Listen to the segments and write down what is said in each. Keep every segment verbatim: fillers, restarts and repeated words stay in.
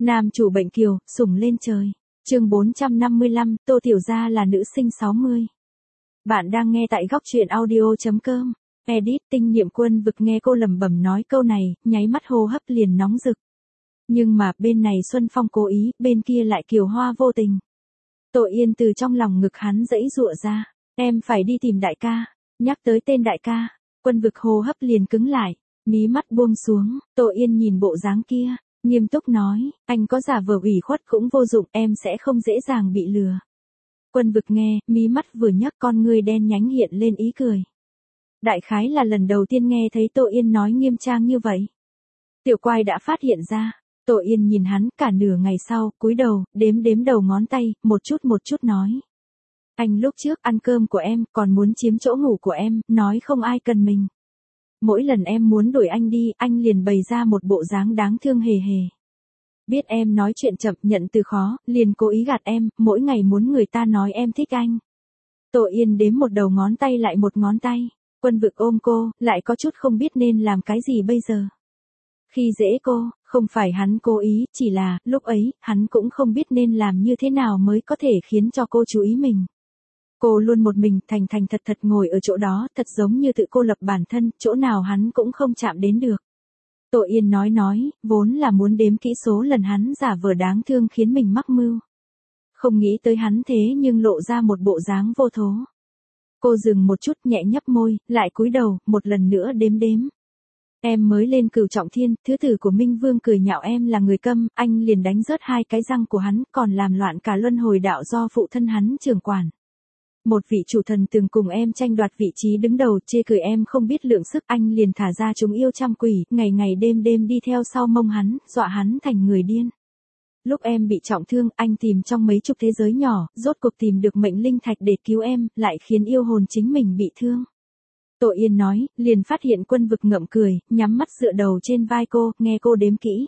Nam chủ bệnh kiều, sủng lên trời. Chương bốn trăm năm mươi lăm, Tô Tiểu Gia là nữ sinh sáu mươi. Bạn đang nghe tại góc truyện audio chấm com. Edit Tinh Niệm Quân vực nghe cô lẩm bẩm nói câu này, nháy mắt hô hấp liền nóng rực. Nhưng mà bên này Xuân Phong cố ý, bên kia lại Kiều Hoa vô tình. Tô Yên từ trong lòng ngực hắn giãy giụa ra, em phải đi tìm đại ca. Nhắc tới tên đại ca, Quân vực hô hấp liền cứng lại, mí mắt buông xuống. Tô Yên nhìn bộ dáng kia, nghiêm túc nói, anh có giả vờ ủy khuất cũng vô dụng, em sẽ không dễ dàng bị lừa. Quân vực nghe, mí mắt vừa nhấc, con ngươi đen nhánh hiện lên ý cười. Đại khái là lần đầu tiên nghe thấy Tô Yên nói nghiêm trang như vậy. Tiểu Quai đã phát hiện ra. Tô Yên nhìn hắn, cả nửa ngày sau, cúi đầu, đếm đếm đầu ngón tay, một chút một chút nói. Anh lúc trước ăn cơm của em, còn muốn chiếm chỗ ngủ của em, nói không ai cần mình. Mỗi lần em muốn đuổi anh đi, anh liền bày ra một bộ dáng đáng thương hề hề. Biết em nói chuyện chậm, nhận từ khó, liền cố ý gạt em, mỗi ngày muốn người ta nói em thích anh. Tô Yên đếm một đầu ngón tay lại một ngón tay. Quân vực ôm cô, lại có chút không biết nên làm cái gì bây giờ. Khi dễ cô, không phải hắn cố ý, chỉ là, lúc ấy, hắn cũng không biết nên làm như thế nào mới có thể khiến cho cô chú ý mình. Cô luôn một mình, thành thành thật thật ngồi ở chỗ đó, thật giống như tự cô lập bản thân, chỗ nào hắn cũng không chạm đến được. Tô Yên nói nói, vốn là muốn đếm kỹ số lần hắn giả vờ đáng thương khiến mình mắc mưu. Không nghĩ tới hắn thế nhưng lộ ra một bộ dáng vô thố. Cô dừng một chút, nhẹ nhấp môi, lại cúi đầu, một lần nữa đếm đếm. Em mới lên cửu trọng thiên, thứ tử của Minh Vương cười nhạo em là người câm, anh liền đánh rớt hai cái răng của hắn, còn làm loạn cả luân hồi đạo do phụ thân hắn trưởng quản. Một vị chủ thần từng cùng em tranh đoạt vị trí đứng đầu, chê cười em không biết lượng sức, anh liền thả ra chúng yêu trăm quỷ, ngày ngày đêm đêm đi theo sau mông hắn, dọa hắn thành người điên. Lúc em bị trọng thương, anh tìm trong mấy chục thế giới nhỏ, rốt cuộc tìm được mệnh linh thạch để cứu em, lại khiến yêu hồn chính mình bị thương. Tô Yên nói, liền phát hiện Quân vực ngậm cười, nhắm mắt dựa đầu trên vai cô, nghe cô đếm kỹ.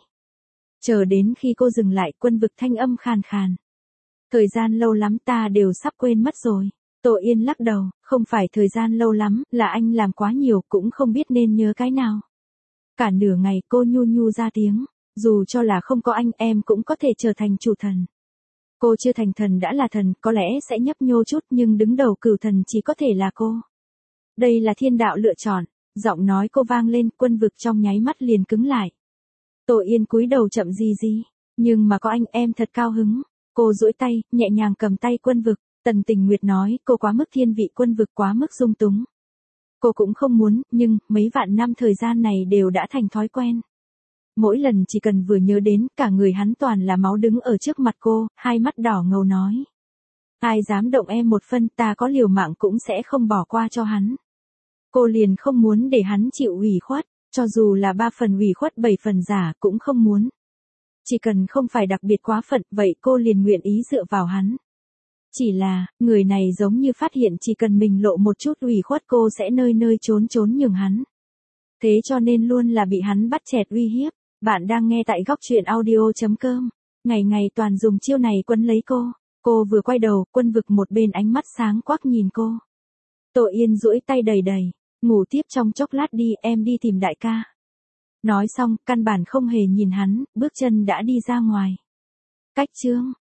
Chờ đến khi cô dừng lại, Quân vực thanh âm khàn khàn. Thời gian lâu lắm ta đều sắp quên mất rồi. Tô Yên lắc đầu, không phải thời gian lâu lắm, là anh làm quá nhiều, cũng không biết nên nhớ cái nào. Cả nửa ngày cô nhu nhu ra tiếng, dù cho là không có anh em cũng có thể trở thành chủ thần. Cô chưa thành thần đã là thần, có lẽ sẽ nhấp nhô chút nhưng đứng đầu cửu thần chỉ có thể là cô. Đây là thiên đạo lựa chọn, giọng nói cô vang lên, Quân vực trong nháy mắt liền cứng lại. Tô Yên cúi đầu chậm gì gì, nhưng mà có anh em thật cao hứng. Cô duỗi tay, nhẹ nhàng cầm tay Quân vực. Tần Tình Nguyệt nói, cô quá mức thiên vị Quân vực, quá mức dung túng. Cô cũng không muốn, nhưng, mấy vạn năm thời gian này đều đã thành thói quen. Mỗi lần chỉ cần vừa nhớ đến, cả người hắn toàn là máu đứng ở trước mặt cô, hai mắt đỏ ngầu nói. Ai dám động em một phân, ta có liều mạng cũng sẽ không bỏ qua cho hắn. Cô liền không muốn để hắn chịu ủy khuất, cho dù là ba phần ủy khuất bảy phần giả cũng không muốn. Chỉ cần không phải đặc biệt quá phận, vậy cô liền nguyện ý dựa vào hắn. Chỉ là, người này giống như phát hiện chỉ cần mình lộ một chút ủy khuất cô sẽ nơi nơi trốn trốn nhường hắn. Thế cho nên luôn là bị hắn bắt chẹt uy hiếp. Bạn đang nghe tại góc truyện audio chấm com. Ngày ngày toàn dùng chiêu này quấn lấy cô. Cô vừa quay đầu, Quân vực một bên ánh mắt sáng quắc nhìn cô. Tô Yên duỗi tay đầy đầy, ngủ tiếp trong chốc lát đi, em đi tìm đại ca. Nói xong, căn bản không hề nhìn hắn, bước chân đã đi ra ngoài. Cách chương.